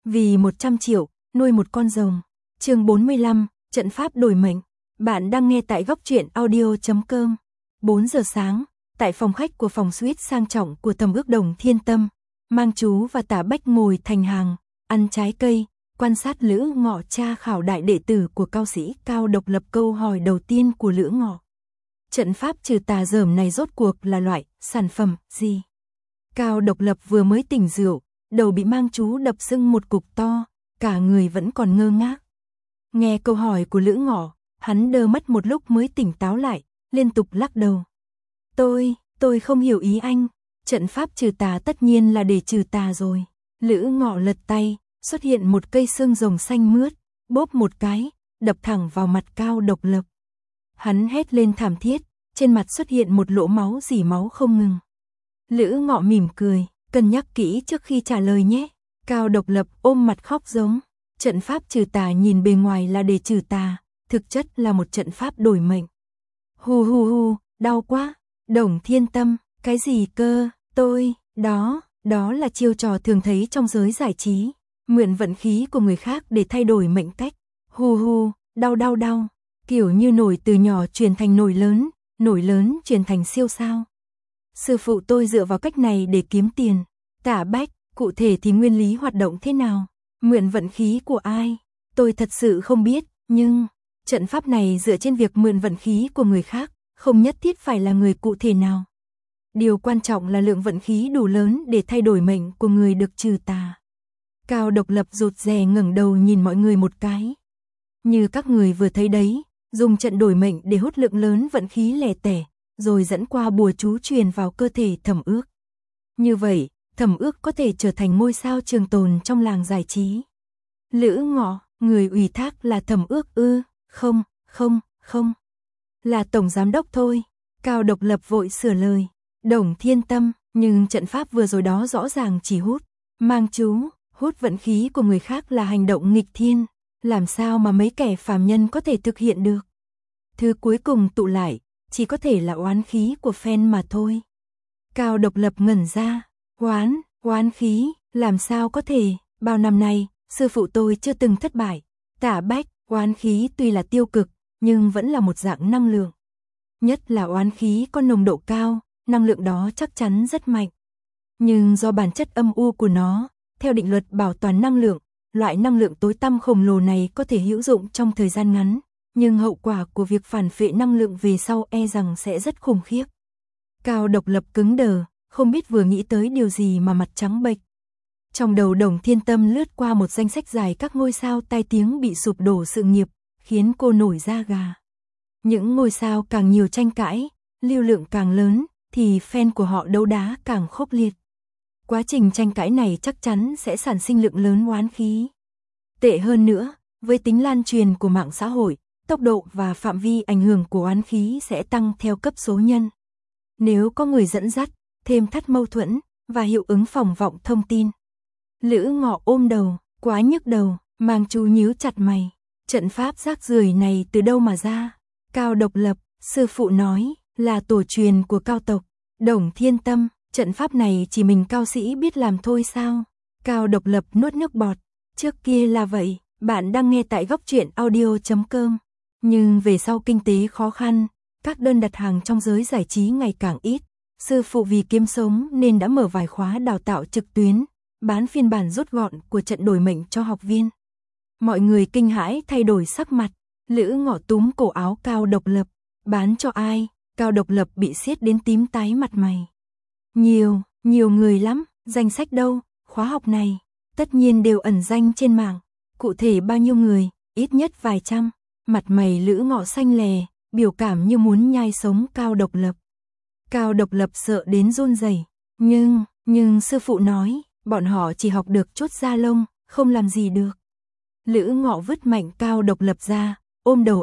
Vì 100 triệu, nuôi một con rồng. Chương 45, trận pháp đổi mệnh. Bạn đang nghe tại góc truyện audio.com. 4 giờ sáng, tại phòng khách của phòng suite sang trọng của Thẩm Ước Đồng Thiên Tâm, Mang Chú và Tả Bách ngồi thành hàng, ăn trái cây, quan sát Lữ Ngọ tra khảo đại đệ tử của cao sĩ Cao Độc Lập. Câu hỏi đầu tiên của Lữ Ngọ: trận pháp trừ tà dởm này rốt cuộc là loại sản phẩm gì? Cao Độc Lập vừa mới tỉnh rượu, đầu bị Mang Chú đập sưng một cục to, cả người vẫn còn ngơ ngác. Nghe câu hỏi của Lữ Ngọ, hắn đơ mắt một lúc mới tỉnh táo lại, liên tục lắc đầu. Tôi không hiểu ý anh, trận pháp trừ tà tất nhiên là để trừ tà rồi. Lữ Ngọ lật tay, xuất hiện một cây xương rồng xanh mướt, bóp một cái, đập thẳng vào mặt Cao Độc Lập. Hắn hét lên thảm thiết, trên mặt xuất hiện một lỗ máu rỉ máu không ngừng. Lữ Ngọ mỉm cười, cân nhắc kỹ trước khi trả lời nhé. Cao Độc Lập ôm mặt khóc giống. Trận pháp trừ tà nhìn bề ngoài là để trừ tà, thực chất là một trận pháp đổi mệnh. Hu, đau quá. Đồng Thiên Tâm, cái gì cơ? Đó là chiêu trò thường thấy trong giới giải trí, mượn vận khí của người khác để thay đổi mệnh cách. Hu, đau, kiểu như nổi từ nhỏ truyền thành nổi lớn truyền thành siêu sao. Sư phụ tôi dựa vào cách này để kiếm tiền. Tả Bách, cụ thể thì nguyên lý hoạt động thế nào? Mượn vận khí của ai? Tôi thật sự không biết, nhưng trận pháp này dựa trên việc mượn vận khí của người khác, không nhất thiết phải là người cụ thể nào. Điều quan trọng là lượng vận khí đủ lớn để thay đổi mệnh của người được trừ tà. Cao Độc Lập rụt rè ngẩng đầu nhìn mọi người một cái. Như các người vừa thấy đấy, dùng trận đổi mệnh để hút lượng lớn vận khí lẻ tẻ, rồi dẫn qua bùa chú truyền vào cơ thể Thẩm Ước. Như vậy, Thẩm Ước có thể trở thành ngôi sao trường tồn trong làng giải trí. Lữ Ngọ, người ủy thác là Thẩm Ước ư? Không. Là tổng giám đốc thôi. Cao Độc Lập vội sửa lời. Đồng Thiên Tâm, nhưng trận pháp vừa rồi đó rõ ràng chỉ Mang Chú, hút vận khí của người khác là hành động nghịch thiên, làm sao mà mấy kẻ phàm nhân có thể thực hiện được? Thứ cuối cùng tụ lại, chỉ có thể là oán khí của fan mà thôi. Cao Độc Lập ngẩn ra. Oán khí, làm sao có thể? Bao năm nay, sư phụ tôi chưa từng thất bại. Tả Bách, oán khí tuy là tiêu cực, nhưng vẫn là một dạng năng lượng. Nhất là oán khí có nồng độ cao, năng lượng đó chắc chắn rất mạnh. Nhưng do bản chất âm u của nó, theo định luật bảo toàn năng lượng, loại năng lượng tối tăm khổng lồ này có thể hữu dụng trong thời gian ngắn, nhưng hậu quả của việc phản phệ năng lượng về sau e rằng sẽ rất khủng khiếp. Cao Độc Lập cứng đờ, không biết vừa nghĩ tới điều gì mà mặt trắng bệch. Trong đầu Đồng Thiên Tâm lướt qua một danh sách dài các ngôi sao tai tiếng bị sụp đổ sự nghiệp, khiến cô nổi da gà. Những ngôi sao càng nhiều tranh cãi, lưu lượng càng lớn, thì fan của họ đấu đá càng khốc liệt. Quá trình tranh cãi này chắc chắn sẽ sản sinh lượng lớn oán khí. Tệ hơn nữa, với tính lan truyền của mạng xã hội, tốc độ và phạm vi ảnh hưởng của oán khí sẽ tăng theo cấp số nhân. Nếu có người dẫn dắt, thêm thắt mâu thuẫn và hiệu ứng phòng vọng thông tin. Lữ Ngọ ôm đầu, quá nhức đầu. Mang Chú nhíu chặt mày. Trận pháp rác rưởi này từ đâu mà ra? Cao Độc Lập, sư phụ nói, là tổ truyền của cao tộc. Đồng Thiên Tâm, trận pháp này chỉ mình cao sĩ biết làm thôi sao? Cao Độc Lập nuốt nước bọt. Trước kia là vậy, bạn đang nghe tại góc truyện audio.com. Nhưng về sau kinh tế khó khăn, các đơn đặt hàng trong giới giải trí ngày càng ít. Sư phụ vì kiếm sống nên đã mở vài khóa đào tạo trực tuyến, bán phiên bản rút gọn của trận đổi mệnh cho học viên. Mọi người kinh hãi thay đổi sắc mặt. Lữ Ngọ túm cổ áo Cao Độc Lập. Bán cho ai? Cao Độc Lập bị siết đến tím tái mặt mày. Nhiều người lắm. Danh sách đâu? Khóa học này tất nhiên đều ẩn danh trên mạng. Cụ thể bao nhiêu người? Ít nhất vài trăm. Mặt mày Lữ Ngọ xanh lè, biểu cảm như muốn nhai sống Cao Độc Lập. Cao Độc Lập sợ đến run rẩy. Nhưng sư phụ nói, bọn họ chỉ học được chút da lông, không làm gì được. Lữ Ngọ vứt mạnh Cao Độc Lập ra, ôm đầu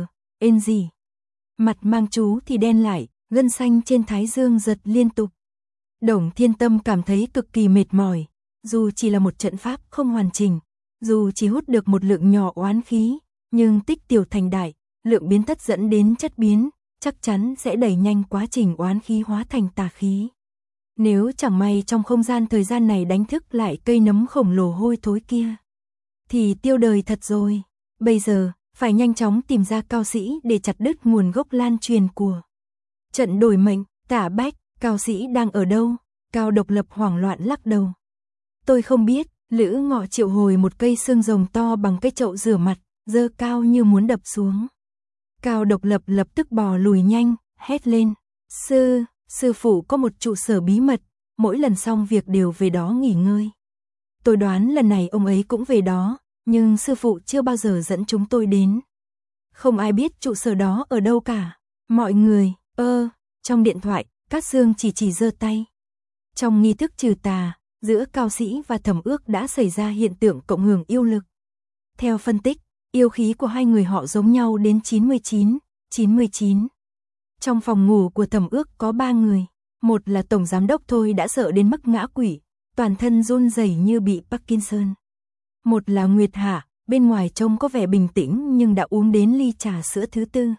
gì. Mặt Mang Chú thì đen lại, gân xanh trên thái dương giật liên tục. Đồng Thiên Tâm cảm thấy cực kỳ mệt mỏi, dù chỉ là một trận pháp không hoàn chỉnh, dù chỉ hút được một lượng nhỏ oán khí, nhưng tích tiểu thành đại, lượng biến thất dẫn đến chất biến, chắc chắn sẽ đẩy nhanh quá trình oán khí hóa thành tà khí. Nếu chẳng may trong không gian thời gian này đánh thức lại cây nấm khổng lồ hôi thối kia, thì tiêu đời thật rồi. Bây giờ, phải nhanh chóng tìm ra Cao Sĩ để chặt đứt nguồn gốc lan truyền của trận đổi mệnh. Tả Bách, Cao Sĩ đang ở đâu? Cao Độc Lập hoảng loạn lắc đầu. Tôi không biết. Lữ Ngọ triệu hồi một cây xương rồng to bằng cái chậu rửa mặt, giơ cao như muốn đập xuống. Cao Độc Lập lập tức bò lùi nhanh, hét lên. Sư phụ có một trụ sở bí mật, mỗi lần xong việc đều về đó nghỉ ngơi. Tôi đoán lần này ông ấy cũng về đó, nhưng sư phụ chưa bao giờ dẫn chúng tôi đến. Không ai biết trụ sở đó ở đâu cả. Mọi người, trong điện thoại, Cát Sương chỉ giơ tay. Trong nghi thức trừ tà, giữa Cao Sĩ và Thẩm Ước đã xảy ra hiện tượng cộng hưởng yêu lực. Theo phân tích, yêu khí của hai người họ giống nhau đến 99. Trong phòng ngủ của Thẩm Ước có 3 người. Một là tổng giám đốc thôi đã sợ đến mức ngã quỵ, toàn thân run rẩy như bị Parkinson. Một là Nguyệt Hạ, bên ngoài trông có vẻ bình tĩnh nhưng đã uống đến ly trà sữa thứ 4.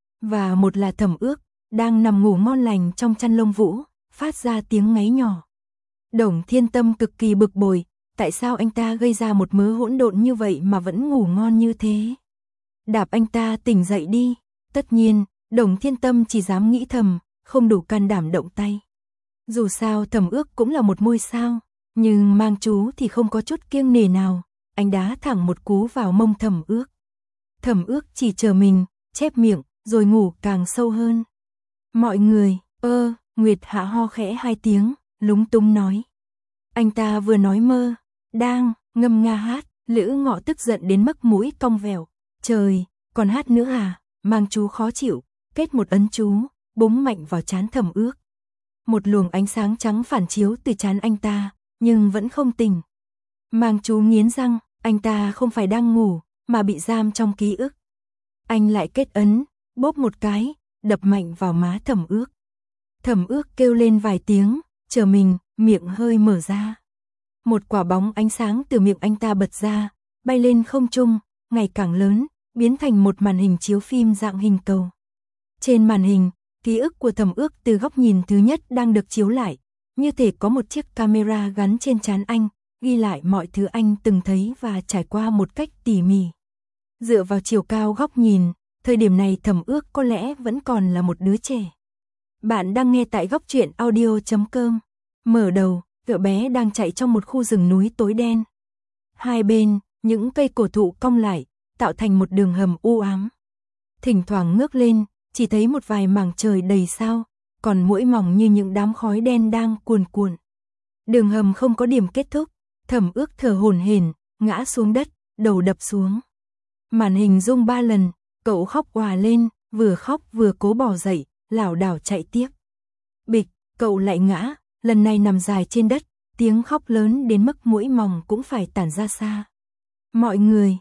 Và một là Thẩm Ước, đang nằm ngủ ngon lành trong chăn lông vũ, phát ra tiếng ngáy nhỏ. Đồng Thiên Tâm cực kỳ bực bội, tại sao anh ta gây ra một mớ hỗn độn như vậy mà vẫn ngủ ngon như thế? Đạp anh ta tỉnh dậy đi. Tất nhiên, Đồng Thiên Tâm chỉ dám nghĩ thầm, không đủ can đảm động tay. Dù sao Thẩm Ước cũng là một ngôi sao, nhưng Mang Chú thì không có chút kiêng nể nào, anh đá thẳng một cú vào mông Thẩm Ước. Thẩm Ước chỉ chờ mình, chép miệng, rồi ngủ càng sâu hơn. Mọi người, Nguyệt Hạ ho khẽ 2 tiếng, lúng túng nói. Anh ta vừa nói mơ, đang ngâm nga hát. Lữ Ngọ tức giận đến mức mũi cong vèo. Trời, còn hát nữa à? Mang Chú khó chịu, kết một ấn chú, búng mạnh vào trán Thẩm Ước. Một luồng ánh sáng trắng phản chiếu từ trán anh ta, nhưng vẫn không tỉnh. Mang Chú nghiến răng, anh ta không phải đang ngủ, mà bị giam trong ký ức. Anh lại kết ấn, bóp một cái, đập mạnh vào má Thẩm Ước. Thẩm Ước kêu lên vài tiếng, chờ mình, miệng hơi mở ra. Một quả bóng ánh sáng từ miệng anh ta bật ra, bay lên không trung, ngày càng lớn, biến thành một màn hình chiếu phim dạng hình cầu. Trên màn hình, ký ức của Thẩm Ước từ góc nhìn thứ nhất đang được chiếu lại, như thể có một chiếc camera gắn trên trán anh, ghi lại mọi thứ anh từng thấy và trải qua một cách tỉ mỉ. Dựa vào chiều cao góc nhìn, thời điểm này Thẩm Ước có lẽ vẫn còn là một đứa trẻ. Bạn đang nghe tại góc truyện audio.com. Mở đầu, cậu bé đang chạy trong một khu rừng núi tối đen. Hai bên, những cây cổ thụ cong lại, tạo thành một đường hầm u ám. Thỉnh thoảng ngước lên, chỉ thấy một vài mảng trời đầy sao, còn muỗi mỏng như những đám khói đen đang cuồn cuộn. Đường hầm không có điểm kết thúc, Thẩm Ước thở hổn hển, ngã xuống đất, đầu đập xuống. Màn hình rung 3 lần, cậu khóc òa lên, vừa khóc vừa cố bò dậy, lảo đảo chạy tiếp. Bịch, cậu lại ngã, lần này nằm dài trên đất, tiếng khóc lớn đến mức muỗi mỏng cũng phải tản ra xa. Mọi người,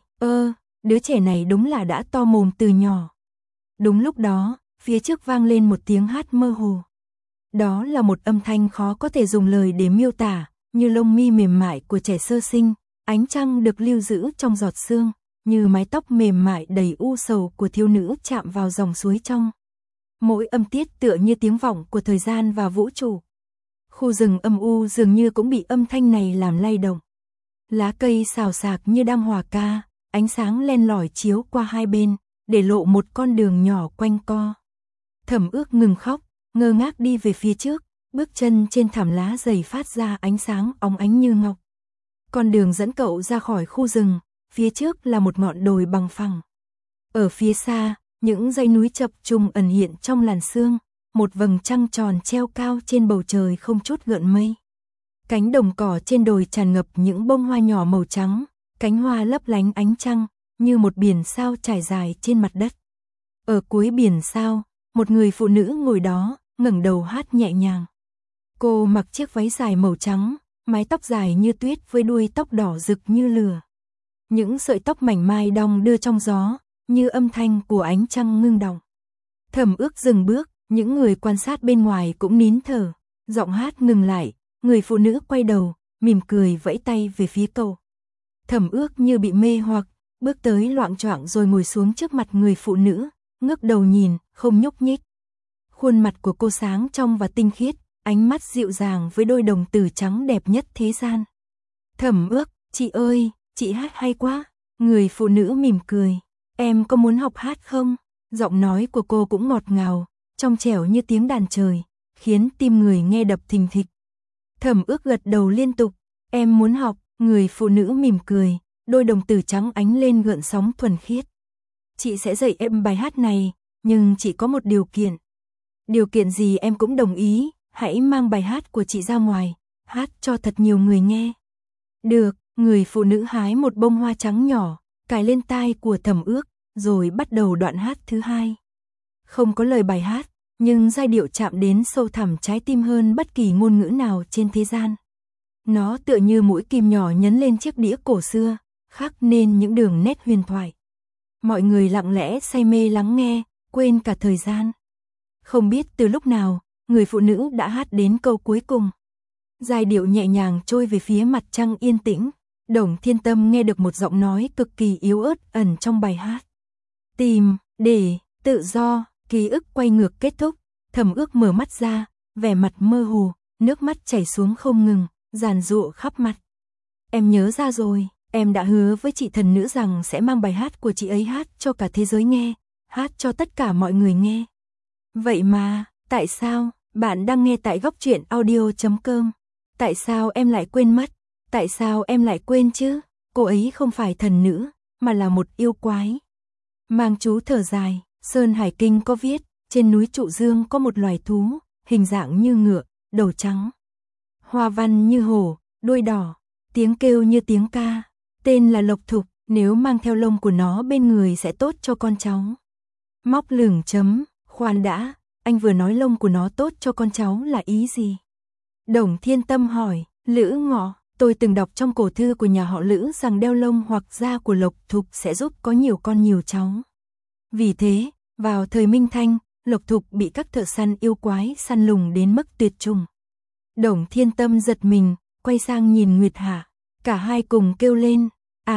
đứa trẻ này đúng là đã to mồm từ nhỏ. Đúng lúc đó, phía trước vang lên một tiếng hát mơ hồ. Đó là một âm thanh khó có thể dùng lời để miêu tả, như lông mi mềm mại của trẻ sơ sinh, ánh trăng được lưu giữ trong giọt sương, như mái tóc mềm mại đầy u sầu của thiếu nữ chạm vào dòng suối trong. Mỗi âm tiết tựa như tiếng vọng của thời gian và vũ trụ. Khu rừng âm u dường như cũng bị âm thanh này làm lay động. Lá cây xào xạc như đang hòa ca, ánh sáng len lỏi chiếu qua hai bên, để lộ một con đường nhỏ quanh co. Thẩm Ước ngừng khóc, ngơ ngác đi về phía trước, bước chân trên thảm lá dày phát ra ánh sáng óng ánh như ngọc. Con đường dẫn cậu ra khỏi khu rừng, phía trước là một ngọn đồi bằng phẳng. Ở phía xa, những dãy núi chập trùng ẩn hiện trong làn sương, một vầng trăng tròn treo cao trên bầu trời không chút gợn mây. Cánh đồng cỏ trên đồi tràn ngập những bông hoa nhỏ màu trắng, cánh hoa lấp lánh ánh trăng, như một biển sao trải dài trên mặt đất. Ở cuối biển sao, một người phụ nữ ngồi đó, ngẩng đầu hát nhẹ nhàng. Cô mặc chiếc váy dài màu trắng, mái tóc dài như tuyết với đuôi tóc đỏ rực như lửa. Những sợi tóc mảnh mai đong đưa trong gió, như âm thanh của ánh trăng ngưng đọng. Thẩm Ước dừng bước, những người quan sát bên ngoài cũng nín thở. Giọng hát ngừng lại, người phụ nữ quay đầu, mỉm cười vẫy tay về phía cậu. Thẩm Ước như bị mê hoặc, bước tới loạng choạng rồi ngồi xuống trước mặt người phụ nữ, ngước đầu nhìn, không nhúc nhích. Khuôn mặt của cô sáng trong và tinh khiết, ánh mắt dịu dàng với đôi đồng tử trắng đẹp nhất thế gian. Thẩm Ước, chị ơi, chị hát hay quá. Người phụ nữ mỉm cười. Em có muốn học hát không? Giọng nói của cô cũng ngọt ngào, trong trẻo như tiếng đàn trời, khiến tim người nghe đập thình thịch. Thẩm Ước gật đầu liên tục. Em muốn học. Người phụ nữ mỉm cười, đôi đồng tử trắng ánh lên gợn sóng thuần khiết. Chị sẽ dạy em bài hát này, nhưng chỉ có một điều kiện. Điều kiện gì em cũng đồng ý, hãy mang bài hát của chị ra ngoài, hát cho thật nhiều người nghe. Được, người phụ nữ hái một bông hoa trắng nhỏ, cài lên tai của Thẩm Ước, rồi bắt đầu đoạn hát thứ hai. Không có lời bài hát, nhưng giai điệu chạm đến sâu thẳm trái tim hơn bất kỳ ngôn ngữ nào trên thế gian. Nó tựa như mũi kim nhỏ nhấn lên chiếc đĩa cổ xưa, khắc nên những đường nét huyền thoại. Mọi người lặng lẽ say mê lắng nghe, quên cả thời gian. Không biết từ lúc nào, người phụ nữ đã hát đến câu cuối cùng. Giai điệu nhẹ nhàng trôi về phía mặt trăng yên tĩnh. Đồng Thiên Tâm nghe được một giọng nói cực kỳ yếu ớt ẩn trong bài hát. Tìm, để, tự do, ký ức quay ngược kết thúc. Thẩm Ước mở mắt ra, vẻ mặt mơ hồ, nước mắt chảy xuống không ngừng, giàn giụa khắp mặt. Em nhớ ra rồi, em đã hứa với chị thần nữ rằng sẽ mang bài hát của chị ấy hát cho cả thế giới nghe, hát cho tất cả mọi người nghe. Vậy mà, tại sao? Bạn đang nghe tại góc truyện audio.com. Tại sao em lại quên mất? Tại sao em lại quên chứ? Cô ấy không phải thần nữ, mà là một yêu quái. Mang chú thở dài, Sơn Hải Kinh có viết, trên núi Trụ Dương có một loài thú, hình dạng như ngựa, đầu trắng. Hoa văn như hổ, đuôi đỏ, tiếng kêu như tiếng ca, tên là Lộc Thục, nếu mang theo lông của nó bên người sẽ tốt cho con cháu. Móc lửng chấm, khoan đã, anh vừa nói lông của nó tốt cho con cháu là ý gì? Đồng Thiên Tâm hỏi, Lữ Ngọ, tôi từng đọc trong cổ thư của nhà họ Lữ rằng đeo lông hoặc da của Lộc Thục sẽ giúp có nhiều con nhiều cháu. Vì thế, vào thời Minh Thanh, Lộc Thục bị các thợ săn yêu quái săn lùng đến mức tuyệt chủng. Đồng Thiên Tâm giật mình, quay sang nhìn Nguyệt Hạ, cả hai cùng kêu lên,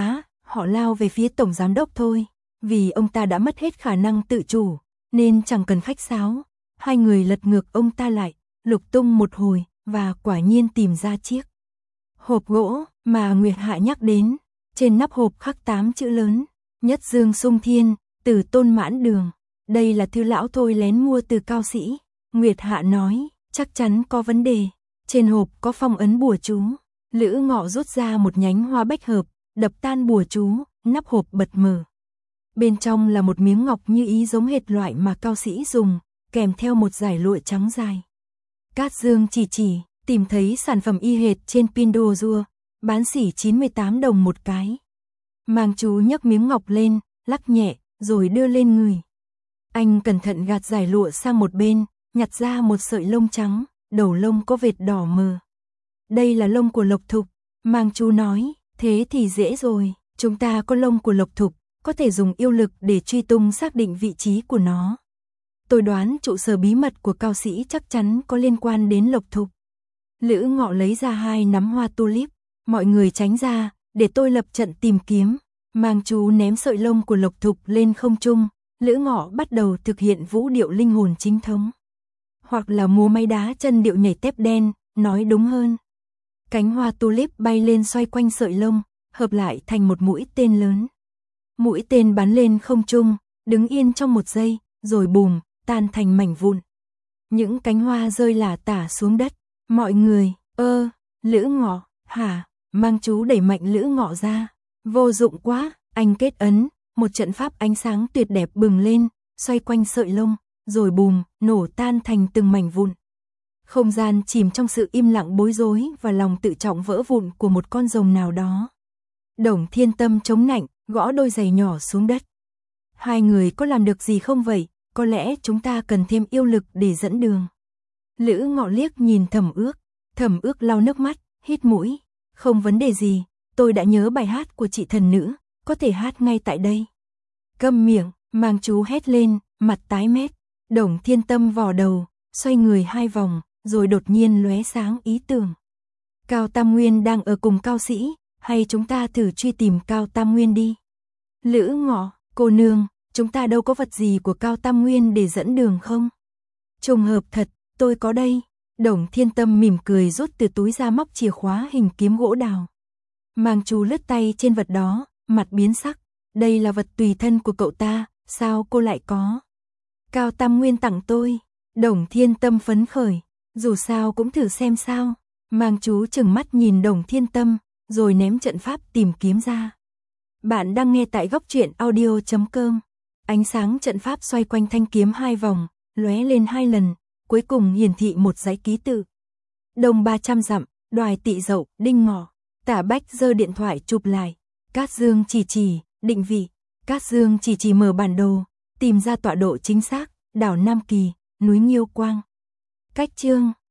họ lao về phía tổng giám đốc thôi, vì ông ta đã mất hết khả năng tự chủ, nên chẳng cần khách sáo. Hai người lật ngược ông ta lại, lục tung một hồi, và quả nhiên tìm ra chiếc hộp gỗ mà Nguyệt Hạ nhắc đến. Trên nắp hộp khắc 8 chữ lớn, Nhất Dương Sung Thiên, Từ Tôn Mãn Đường. Đây là thư lão Thôi lén mua từ Cao Sĩ. Nguyệt Hạ nói, chắc chắn có vấn đề. Trên hộp có phong ấn bùa chú. Lữ Ngọ rút ra một nhánh hoa bách hợp, đập tan bùa chú, nắp hộp bật mở. Bên trong là một miếng ngọc như ý giống hệt loại mà Cao Sĩ dùng, kèm theo một dải lụa trắng dài. Cát Dương chỉ, tìm thấy sản phẩm y hệt trên Pinduoduo, bán xỉ 98 đồng một cái. Mang chú nhấc miếng ngọc lên, lắc nhẹ, rồi đưa lên người. Anh cẩn thận gạt dải lụa sang một bên, nhặt ra một sợi lông trắng, đầu lông có vệt đỏ mờ. Đây là lông của Lộc Thục, Mang chú nói, thế thì dễ rồi, chúng ta có lông của Lộc Thục, có thể dùng yêu lực để truy tung xác định vị trí của nó. Tôi đoán trụ sở bí mật của Cao Sĩ chắc chắn có liên quan đến Lộc Thục. Lữ Ngọ lấy ra 2 nắm hoa tulip, mọi người tránh ra, để tôi lập trận tìm kiếm. Mang chú ném sợi lông của Lộc Thục lên không trung, Lữ Ngọ bắt đầu thực hiện vũ điệu linh hồn chính thống. Hoặc là múa máy đá chân điệu nhảy tép đen, nói đúng hơn. Cánh hoa tulip bay lên xoay quanh sợi lông, hợp lại thành một mũi tên lớn. Mũi tên bắn lên không trung, đứng yên trong một giây, rồi bùm, tan thành mảnh vụn. Những cánh hoa rơi lả tả xuống đất. Mọi người, Lữ Ngọ, hả? Mang chú đẩy mạnh Lữ Ngọ ra. Vô dụng quá, anh kết ấn, một trận pháp ánh sáng tuyệt đẹp bừng lên, xoay quanh sợi lông, rồi bùm, nổ tan thành từng mảnh vụn. Không gian chìm trong sự im lặng bối rối và lòng tự trọng vỡ vụn của một con rồng nào đó. Đồng Thiên Tâm chống nạnh, gõ đôi giày nhỏ xuống đất. Hai người có làm được gì không vậy? Có lẽ chúng ta cần thêm yêu lực để dẫn đường. Lữ Ngọ liếc nhìn Thẩm Ước. Thẩm Ước lau nước mắt, hít mũi. Không vấn đề gì, tôi đã nhớ bài hát của chị thần nữ, có thể hát ngay tại đây. Câm miệng, Mang chú hét lên, mặt tái mét. Đồng Thiên Tâm vò đầu, xoay người 2 vòng, rồi đột nhiên lóe sáng ý tưởng. Cao Tam Nguyên đang ở cùng Cao Sĩ, hay chúng ta thử truy tìm Cao Tam Nguyên đi. Lữ Ngọ, cô nương, chúng ta đâu có vật gì của Cao Tam Nguyên để dẫn đường không? Trùng hợp thật, tôi có đây. Đồng Thiên Tâm mỉm cười rút từ túi ra móc chìa khóa hình kiếm gỗ đào. Mang chú lướt tay trên vật đó, mặt biến sắc. Đây là vật tùy thân của cậu ta, sao cô lại có? Cao Tam Nguyên tặng tôi. Đồng Thiên Tâm phấn khởi. Dù sao cũng thử xem sao. Mang chú chừng mắt nhìn Đồng Thiên Tâm, rồi ném trận pháp tìm kiếm ra. Bạn đang nghe tại góc truyện audio.com. Ánh sáng trận pháp xoay quanh thanh kiếm 2 vòng, lóe lên 2 lần, cuối cùng hiển thị một dãy ký tự. Đông 300 dặm, Đoài Tị Dậu, Đinh Ngọ. Tả Bách giơ điện thoại chụp lại. Cát Dương chỉ, định vị. Cát Dương chỉ mở bản đồ, tìm ra tọa độ chính xác, đảo Nam Kỳ, núi Nghiêu Quang. Cách chương